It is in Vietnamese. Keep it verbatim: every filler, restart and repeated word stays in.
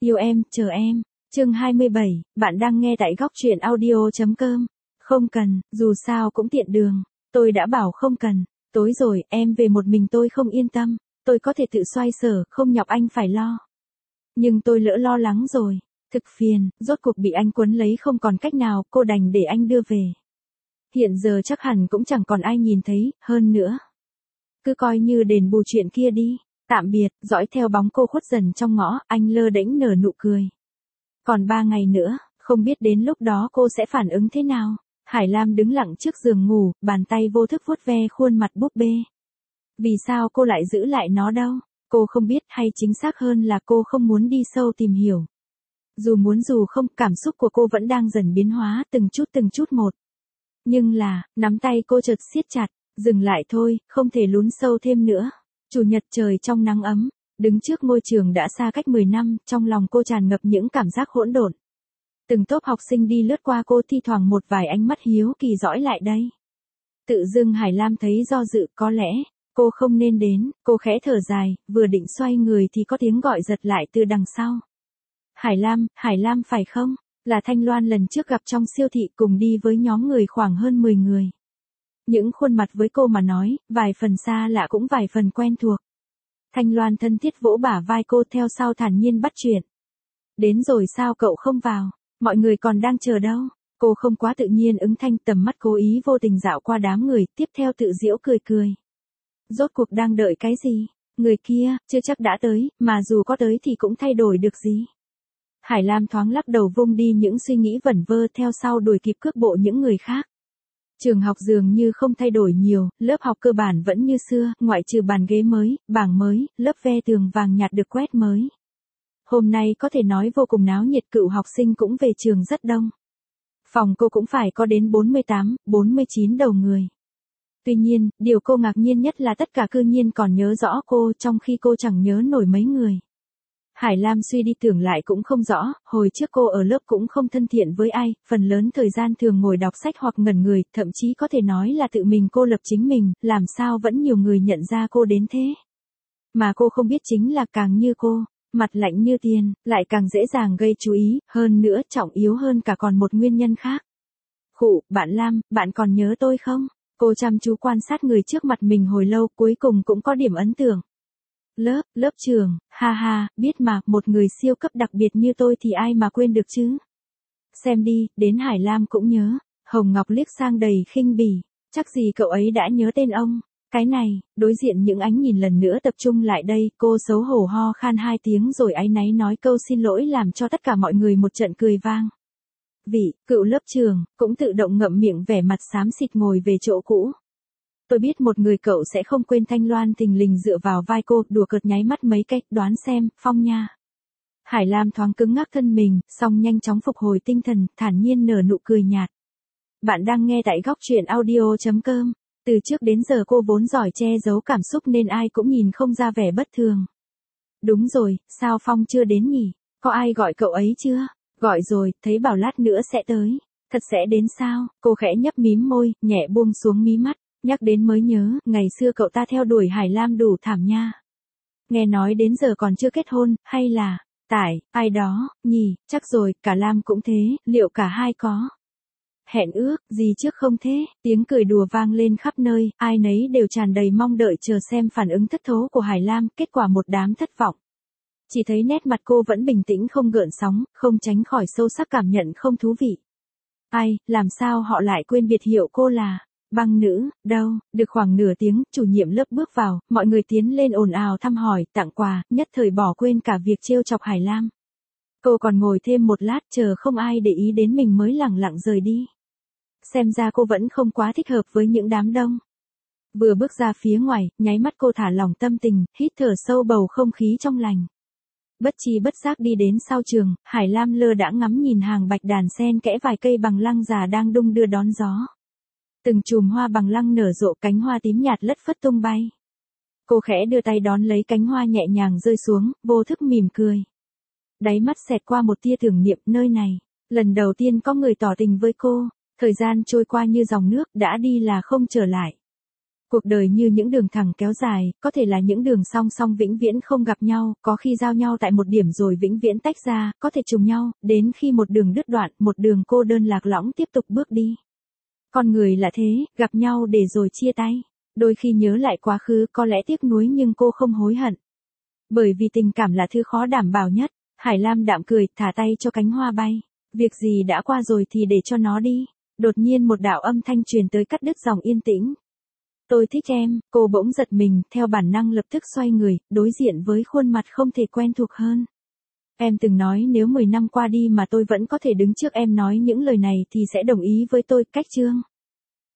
Yêu em, chờ em. Chương hai mươi bảy, bạn đang nghe tại góc truyện audio chấm com. Không cần, dù sao cũng tiện đường. Tôi đã bảo không cần. Tối rồi, em về một mình tôi không yên tâm. Tôi có thể tự xoay sở, không nhọc anh phải lo. Nhưng tôi lỡ lo lắng rồi. Thực phiền, rốt cuộc bị anh quấn lấy không còn cách nào, cô đành để anh đưa về. Hiện giờ chắc hẳn cũng chẳng còn ai nhìn thấy, hơn nữa. Cứ coi như đền bù chuyện kia đi. Tạm biệt, dõi theo bóng cô khuất dần trong ngõ, anh lơ đễnh nở nụ cười. Còn ba ngày nữa, không biết đến lúc đó cô sẽ phản ứng thế nào. Hải Lam đứng lặng trước giường ngủ, bàn tay vô thức vuốt ve khuôn mặt búp bê. Vì sao cô lại giữ lại nó đâu? Cô không biết, hay chính xác hơn là cô không muốn đi sâu tìm hiểu. Dù muốn dù không, cảm xúc của cô vẫn đang dần biến hóa từng chút từng chút một. Nhưng là, nắm tay cô chợt siết chặt, dừng lại thôi, không thể lún sâu thêm nữa. Chủ nhật trời trong nắng ấm, đứng trước ngôi trường đã xa cách mười năm, trong lòng cô tràn ngập những cảm giác hỗn độn. Từng tốp học sinh đi lướt qua cô, thi thoảng một vài ánh mắt hiếu kỳ dõi lại đây. Tự dưng Hải Lam thấy do dự, có lẽ cô không nên đến, cô khẽ thở dài, vừa định xoay người thì có tiếng gọi giật lại từ đằng sau. Hải Lam, Hải Lam phải không? Là Thanh Loan lần trước gặp trong siêu thị cùng đi với nhóm người khoảng hơn mười người. Những khuôn mặt với cô mà nói, vài phần xa lạ cũng vài phần quen thuộc. Thanh Loan thân thiết vỗ bả vai cô, theo sau thản nhiên bắt chuyện. Đến rồi sao cậu không vào? Mọi người còn đang chờ đâu? Cô không quá tự nhiên ứng thanh, tầm mắt cố ý vô tình dạo qua đám người, tiếp theo tự giễu cười cười. Rốt cuộc đang đợi cái gì? Người kia, chưa chắc đã tới, mà dù có tới thì cũng thay đổi được gì. Hải Lam thoáng lắc đầu vung đi những suy nghĩ vẩn vơ, theo sau đuổi kịp cước bộ những người khác. Trường học dường như không thay đổi nhiều, lớp học cơ bản vẫn như xưa, ngoại trừ bàn ghế mới, bảng mới, lớp ve tường vàng nhạt được quét mới. Hôm nay có thể nói vô cùng náo nhiệt, cựu học sinh cũng về trường rất đông. Phòng cô cũng phải có đến bốn mươi tám, bốn mươi chín đầu người. Tuy nhiên, điều cô ngạc nhiên nhất là tất cả cư nhiên còn nhớ rõ cô, trong khi cô chẳng nhớ nổi mấy người. Hải Lam suy đi tưởng lại cũng không rõ, hồi trước cô ở lớp cũng không thân thiện với ai, phần lớn thời gian thường ngồi đọc sách hoặc ngẩn người, thậm chí có thể nói là tự mình cô lập chính mình, làm sao vẫn nhiều người nhận ra cô đến thế. Mà cô không biết chính là càng như cô, mặt lạnh như tiền, lại càng dễ dàng gây chú ý, hơn nữa trọng yếu hơn cả còn một nguyên nhân khác. Khụ, bạn Lam, bạn còn nhớ tôi không? Cô chăm chú quan sát người trước mặt mình hồi lâu, cuối cùng cũng có điểm ấn tượng. Lớp, lớp trường, ha ha, biết mà, một người siêu cấp đặc biệt như tôi thì ai mà quên được chứ. Xem đi, đến Hải Lam cũng nhớ. Hồng Ngọc liếc sang đầy khinh bỉ, chắc gì cậu ấy đã nhớ tên ông. Cái này, đối diện những ánh nhìn lần nữa tập trung lại đây, cô xấu hổ ho khan hai tiếng rồi áy náy nói câu xin lỗi, làm cho tất cả mọi người một trận cười vang. Vị, cựu lớp trường, cũng tự động ngậm miệng, vẻ mặt xám xịt ngồi về chỗ cũ. Tôi biết một người cậu sẽ không quên. Thanh Loan thình lình dựa vào vai cô, đùa cợt nháy mắt mấy cái, đoán xem, Phong nha. Hải Lam thoáng cứng ngắc thân mình, xong nhanh chóng phục hồi tinh thần, thản nhiên nở nụ cười nhạt. Bạn đang nghe tại góc truyện audio chấm com. Từ trước đến giờ cô vốn giỏi che giấu cảm xúc nên ai cũng nhìn không ra vẻ bất thường. Đúng rồi, sao Phong chưa đến nhỉ? Có ai gọi cậu ấy chưa? Gọi rồi, thấy bảo lát nữa sẽ tới. Thật sẽ đến sao? Cô khẽ nhấp mím môi, nhẹ buông xuống mí mắt. Nhắc đến mới nhớ, ngày xưa cậu ta theo đuổi Hải Lam đủ thảm nha. Nghe nói đến giờ còn chưa kết hôn, hay là, tải, ai đó, nhỉ, chắc rồi, cả Lam cũng thế, liệu cả hai có hẹn ước, gì trước không thế? Tiếng cười đùa vang lên khắp nơi, ai nấy đều tràn đầy mong đợi chờ xem phản ứng thất thố của Hải Lam, kết quả một đám thất vọng. Chỉ thấy nét mặt cô vẫn bình tĩnh không gợn sóng, không tránh khỏi sâu sắc cảm nhận không thú vị. Ai, làm sao họ lại quên biệt hiệu cô là Băng nữ, đâu? Được khoảng nửa tiếng, chủ nhiệm lớp bước vào, mọi người tiến lên ồn ào thăm hỏi, tặng quà, nhất thời bỏ quên cả việc trêu chọc Hải Lam. Cô còn ngồi thêm một lát chờ không ai để ý đến mình mới lẳng lặng rời đi. Xem ra cô vẫn không quá thích hợp với những đám đông. Vừa bước ra phía ngoài, nháy mắt cô thả lỏng tâm tình, hít thở sâu bầu không khí trong lành. Bất chi bất giác đi đến sau trường, Hải Lam lơ đãng ngắm nhìn hàng bạch đàn sen kẽ vài cây bằng lăng già đang đung đưa đón gió. Từng chùm hoa bằng lăng nở rộ, cánh hoa tím nhạt lất phất tung bay. Cô khẽ đưa tay đón lấy cánh hoa nhẹ nhàng rơi xuống, vô thức mỉm cười. Đáy mắt xẹt qua một tia tưởng niệm, nơi này, lần đầu tiên có người tỏ tình với cô, thời gian trôi qua như dòng nước, đã đi là không trở lại. Cuộc đời như những đường thẳng kéo dài, có thể là những đường song song vĩnh viễn không gặp nhau, có khi giao nhau tại một điểm rồi vĩnh viễn tách ra, có thể trùng nhau, đến khi một đường đứt đoạn, một đường cô đơn lạc lõng tiếp tục bước đi. Con người là thế, gặp nhau để rồi chia tay. Đôi khi nhớ lại quá khứ có lẽ tiếc nuối nhưng cô không hối hận. Bởi vì tình cảm là thứ khó đảm bảo nhất. Hải Lam đạm cười, thả tay cho cánh hoa bay. Việc gì đã qua rồi thì để cho nó đi. Đột nhiên một đạo âm thanh truyền tới cắt đứt dòng yên tĩnh. Tôi thích em, cô bỗng giật mình, theo bản năng lập tức xoay người, đối diện với khuôn mặt không thể quen thuộc hơn. Em từng nói nếu mười năm qua đi mà tôi vẫn có thể đứng trước em nói những lời này thì sẽ đồng ý với tôi, cách chương.